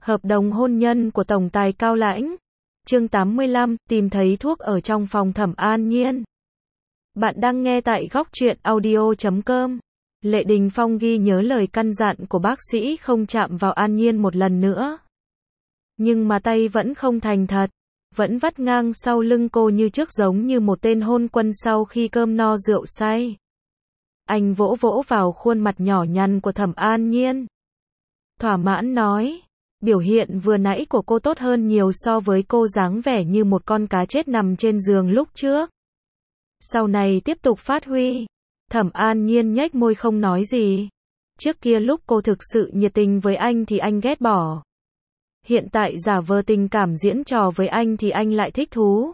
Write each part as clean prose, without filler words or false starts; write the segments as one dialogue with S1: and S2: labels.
S1: Hợp đồng hôn nhân của tổng tài Cao Lãnh. Chương 85, tìm thấy thuốc ở trong phòng Thẩm An Nhiên. Bạn đang nghe tại góc truyện audio.com. Lệ Đình Phong ghi nhớ lời căn dặn của bác sĩ không chạm vào An Nhiên một lần nữa. Nhưng mà tay vẫn không thành thật, vẫn vắt ngang sau lưng cô như trước, giống như một tên hôn quân sau khi cơm no rượu say. Anh vỗ vỗ vào khuôn mặt nhỏ nhắn của Thẩm An Nhiên. Thỏa mãn nói, biểu hiện vừa nãy của cô tốt hơn nhiều so với cô dáng vẻ như một con cá chết nằm trên giường lúc trước. Sau này tiếp tục phát huy. Thẩm An Nhiên nhếch môi không nói gì. Trước kia lúc cô thực sự nhiệt tình với anh thì anh ghét bỏ. Hiện tại giả vờ tình cảm diễn trò với anh thì anh lại thích thú.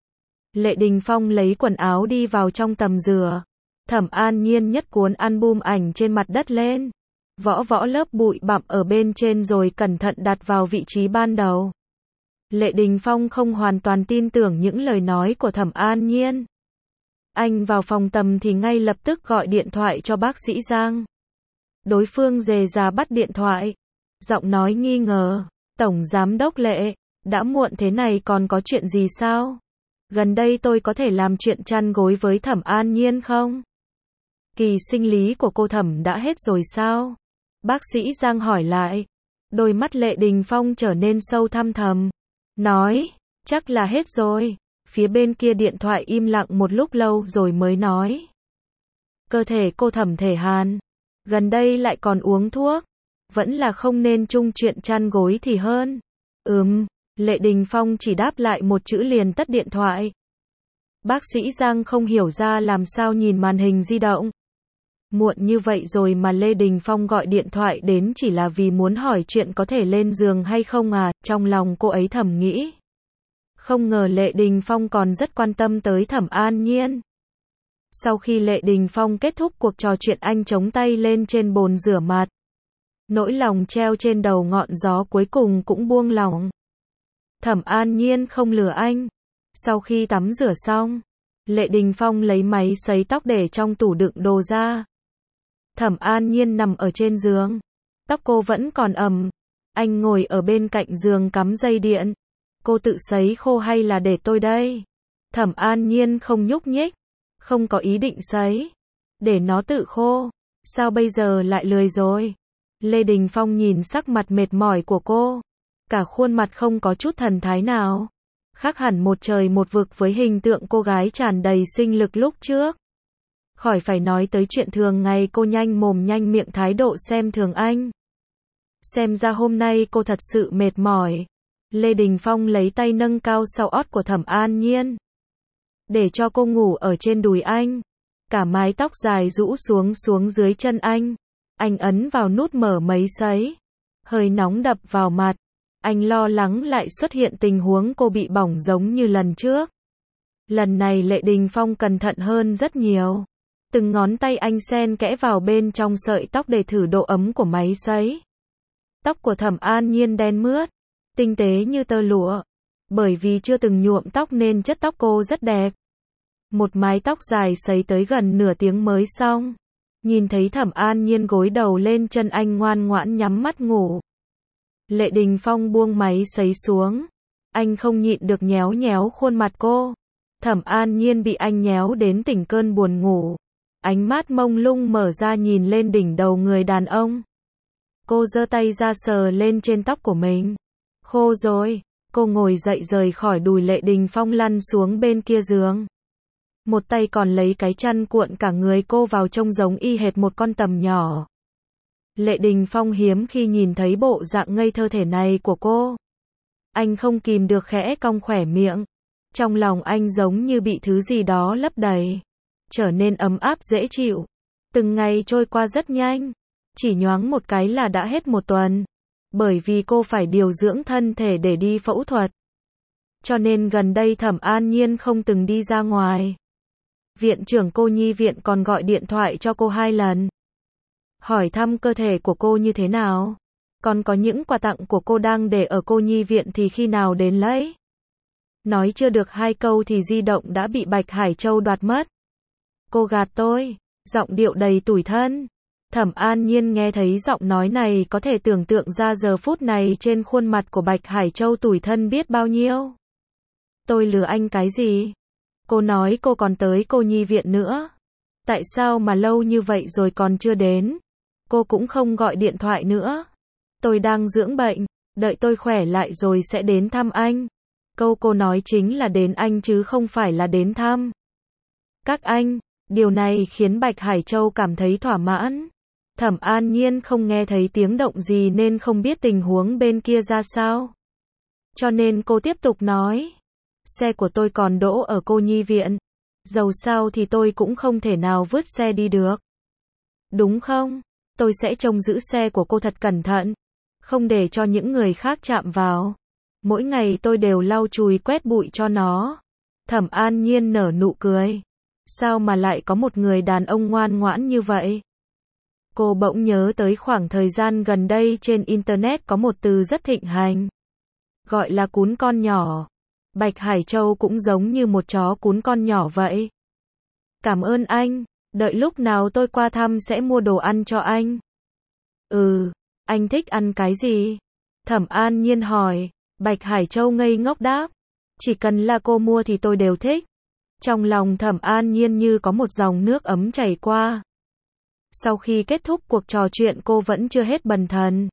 S1: Lệ Đình Phong lấy quần áo đi vào trong tầm dừa. Thẩm An Nhiên nhấc cuốn album ảnh trên mặt đất lên, võ lớp bụi bặm ở bên trên rồi cẩn thận đặt vào vị trí ban đầu. Lệ Đình Phong không hoàn toàn tin tưởng những lời nói của Thẩm An Nhiên. Anh vào phòng tầm thì ngay lập tức gọi điện thoại cho bác sĩ Giang. Đối phương rề rà bắt điện thoại, giọng nói nghi ngờ, Tổng Giám đốc Lệ, đã muộn thế này còn có chuyện gì sao? Gần đây tôi có thể làm chuyện chăn gối với Thẩm An Nhiên không? Kỳ sinh lý của cô Thẩm đã hết rồi sao? Bác sĩ Giang hỏi lại. Đôi mắt Lệ Đình Phong trở nên sâu thăm thầm. Nói, chắc là hết rồi. Phía bên kia điện thoại im lặng một lúc lâu rồi mới nói. Cơ thể cô Thẩm thể hàn. Gần đây lại còn uống thuốc. Vẫn là không nên chung chuyện chăn gối thì hơn. Lệ Đình Phong chỉ đáp lại một chữ liền tắt điện thoại. Bác sĩ Giang không hiểu ra làm sao nhìn màn hình di động. Muộn như vậy rồi mà Lê Đình Phong gọi điện thoại đến chỉ là vì muốn hỏi chuyện có thể lên giường hay không à, trong lòng cô ấy thầm nghĩ. Không ngờ Lệ Đình Phong còn rất quan tâm tới Thẩm An Nhiên. Sau khi Lệ Đình Phong kết thúc cuộc trò chuyện, anh chống tay lên trên bồn rửa mặt. Nỗi lòng treo trên đầu ngọn gió cuối cùng cũng buông lỏng. Thẩm An Nhiên không lừa anh. Sau khi tắm rửa xong, Lệ Đình Phong lấy máy sấy tóc để trong tủ đựng đồ ra. Thẩm An Nhiên nằm ở trên giường. Tóc cô vẫn còn ẩm. Anh ngồi ở bên cạnh giường cắm dây điện. Cô tự sấy khô hay là để tôi đây? Thẩm An Nhiên không nhúc nhích. Không có ý định sấy. Để nó tự khô. Sao bây giờ lại lười rồi? Lê Đình Phong nhìn sắc mặt mệt mỏi của cô. Cả khuôn mặt không có chút thần thái nào. Khác hẳn một trời một vực với hình tượng cô gái tràn đầy sinh lực lúc trước. Khỏi phải nói tới chuyện thường ngày cô nhanh mồm nhanh miệng thái độ xem thường anh. Xem ra hôm nay cô thật sự mệt mỏi. Lê Đình Phong lấy tay nâng cao sau ót của Thẩm An Nhiên. Để cho cô ngủ ở trên đùi anh. Cả mái tóc dài rũ xuống dưới chân anh. Anh ấn vào nút mở máy sấy. Hơi nóng đập vào mặt. Anh lo lắng lại xuất hiện tình huống cô bị bỏng giống như lần trước. Lần này Lệ Đình Phong cẩn thận hơn rất nhiều. Từng ngón tay anh xen kẽ vào bên trong sợi tóc để thử độ ấm của máy sấy. Tóc của Thẩm An Nhiên đen mướt, tinh tế như tơ lụa. Bởi vì chưa từng nhuộm tóc nên chất tóc cô rất đẹp. Một mái tóc dài sấy tới gần nửa tiếng mới xong. Nhìn thấy Thẩm An Nhiên gối đầu lên chân anh ngoan ngoãn nhắm mắt ngủ. Lệ Đình Phong buông máy sấy xuống. Anh không nhịn được nhéo nhéo khuôn mặt cô. Thẩm An Nhiên bị anh nhéo đến tỉnh cơn buồn ngủ. Ánh mắt mông lung mở ra nhìn lên đỉnh đầu người đàn ông. Cô giơ tay ra sờ lên trên tóc của mình. Khô rồi. Cô ngồi dậy rời khỏi đùi Lệ Đình Phong lăn xuống bên kia giường. Một tay còn lấy cái chăn cuộn cả người cô vào, trông giống y hệt một con tầm nhỏ. Lệ Đình Phong hiếm khi nhìn thấy bộ dạng ngây thơ thể này của cô. Anh không kìm được khẽ cong khỏe miệng. Trong lòng anh giống như bị thứ gì đó lấp đầy. Trở nên ấm áp dễ chịu. Từng ngày trôi qua rất nhanh. Chỉ nhoáng một cái là đã hết một tuần. Bởi vì cô phải điều dưỡng thân thể để đi phẫu thuật. Cho nên gần đây Thẩm An Nhiên không từng đi ra ngoài. Viện trưởng cô nhi viện còn gọi điện thoại cho cô 2 lần. Hỏi thăm cơ thể của cô như thế nào. Còn có những quà tặng của cô đang để ở cô nhi viện thì khi nào đến lấy. Nói chưa được 2 câu thì di động đã bị Bạch Hải Châu đoạt mất. Cô gạt tôi. Giọng điệu đầy tủi thân. Thẩm An Nhiên nghe thấy giọng nói này có thể tưởng tượng ra giờ phút này trên khuôn mặt của Bạch Hải Châu tủi thân biết bao nhiêu. Tôi lừa anh cái gì? Cô nói cô còn tới cô nhi viện nữa. Tại sao mà lâu như vậy rồi còn chưa đến? Cô cũng không gọi điện thoại nữa. Tôi đang dưỡng bệnh, đợi tôi khỏe lại rồi sẽ đến thăm anh. Câu cô nói chính là đến anh chứ không phải là đến thăm các anh. Điều này khiến Bạch Hải Châu cảm thấy thỏa mãn. Thẩm An Nhiên không nghe thấy tiếng động gì nên không biết tình huống bên kia ra sao. Cho nên cô tiếp tục nói. Xe của tôi còn đỗ ở cô nhi viện. Dầu sao thì tôi cũng không thể nào vứt xe đi được. Đúng không? Tôi sẽ trông giữ xe của cô thật cẩn thận. Không để cho những người khác chạm vào. Mỗi ngày tôi đều lau chùi quét bụi cho nó. Thẩm An Nhiên nở nụ cười. Sao mà lại có một người đàn ông ngoan ngoãn như vậy? Cô bỗng nhớ tới khoảng thời gian gần đây trên Internet có một từ rất thịnh hành. Gọi là cún con nhỏ. Bạch Hải Châu cũng giống như một chó cún con nhỏ vậy. Cảm ơn anh, đợi lúc nào tôi qua thăm sẽ mua đồ ăn cho anh. Anh thích ăn cái gì? Thẩm An Nhiên hỏi. Bạch Hải Châu ngây ngốc đáp. Chỉ cần là cô mua thì tôi đều thích. Trong lòng Thẩm An Nhiên như có một dòng nước ấm chảy qua. Sau khi kết thúc cuộc trò chuyện cô vẫn chưa hết bần thần.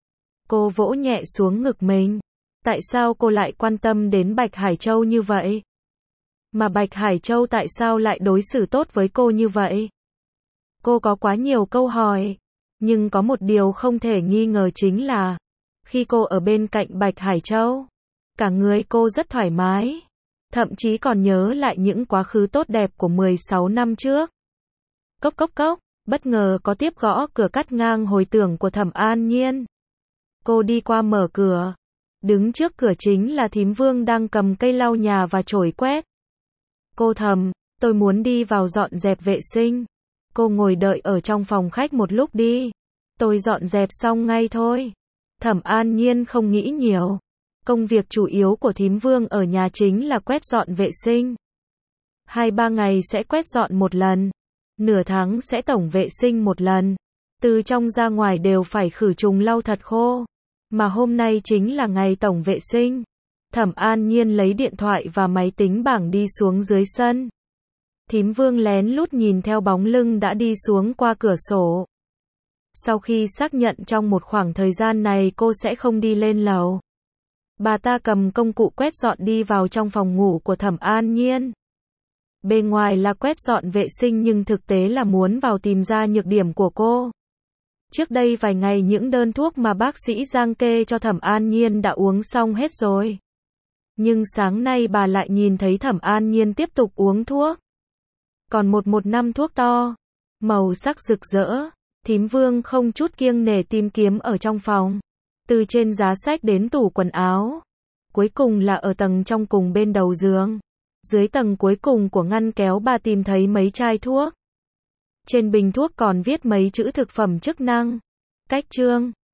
S1: Cô vỗ nhẹ xuống ngực mình. Tại sao cô lại quan tâm đến Bạch Hải Châu như vậy? Mà Bạch Hải Châu tại sao lại đối xử tốt với cô như vậy? Cô có quá nhiều câu hỏi. Nhưng có một điều không thể nghi ngờ chính là khi cô ở bên cạnh Bạch Hải Châu, cả người cô rất thoải mái. Thậm chí còn nhớ lại những quá khứ tốt đẹp của 16 năm trước. Cốc cốc cốc, bất ngờ có tiếp gõ cửa cắt ngang hồi tưởng của Thẩm An Nhiên. Cô đi qua mở cửa. Đứng trước cửa chính là thím Vương đang cầm cây lau nhà và chổi quét. Cô thầm, tôi muốn đi vào dọn dẹp vệ sinh. Cô ngồi đợi ở trong phòng khách một lúc đi. Tôi dọn dẹp xong ngay thôi. Thẩm An Nhiên không nghĩ nhiều. Công việc chủ yếu của thím Vương ở nhà chính là quét dọn vệ sinh. 2-3 ngày sẽ quét dọn một lần. Nửa tháng sẽ tổng vệ sinh một lần. Từ trong ra ngoài đều phải khử trùng lau thật khô. Mà hôm nay chính là ngày tổng vệ sinh. Thẩm An Nhiên lấy điện thoại và máy tính bảng đi xuống dưới sân. Thím Vương lén lút nhìn theo bóng lưng đã đi xuống qua cửa sổ. Sau khi xác nhận trong một khoảng thời gian này cô sẽ không đi lên lầu, bà ta cầm công cụ quét dọn đi vào trong phòng ngủ của Thẩm An Nhiên. Bề ngoài là quét dọn vệ sinh nhưng thực tế là muốn vào tìm ra nhược điểm của cô. Trước đây vài ngày những đơn thuốc mà bác sĩ Giang kê cho Thẩm An Nhiên đã uống xong hết rồi. Nhưng sáng nay bà lại nhìn thấy Thẩm An Nhiên tiếp tục uống thuốc. Còn một năm thuốc to, màu sắc rực rỡ. Thím Vương không chút kiêng nể tìm kiếm ở trong phòng. Từ trên giá sách đến tủ quần áo. Cuối cùng là ở tầng trong cùng bên đầu giường. Dưới tầng cuối cùng của ngăn kéo bà tìm thấy mấy chai thuốc. Trên bình thuốc còn viết mấy chữ thực phẩm chức năng. Cách chương.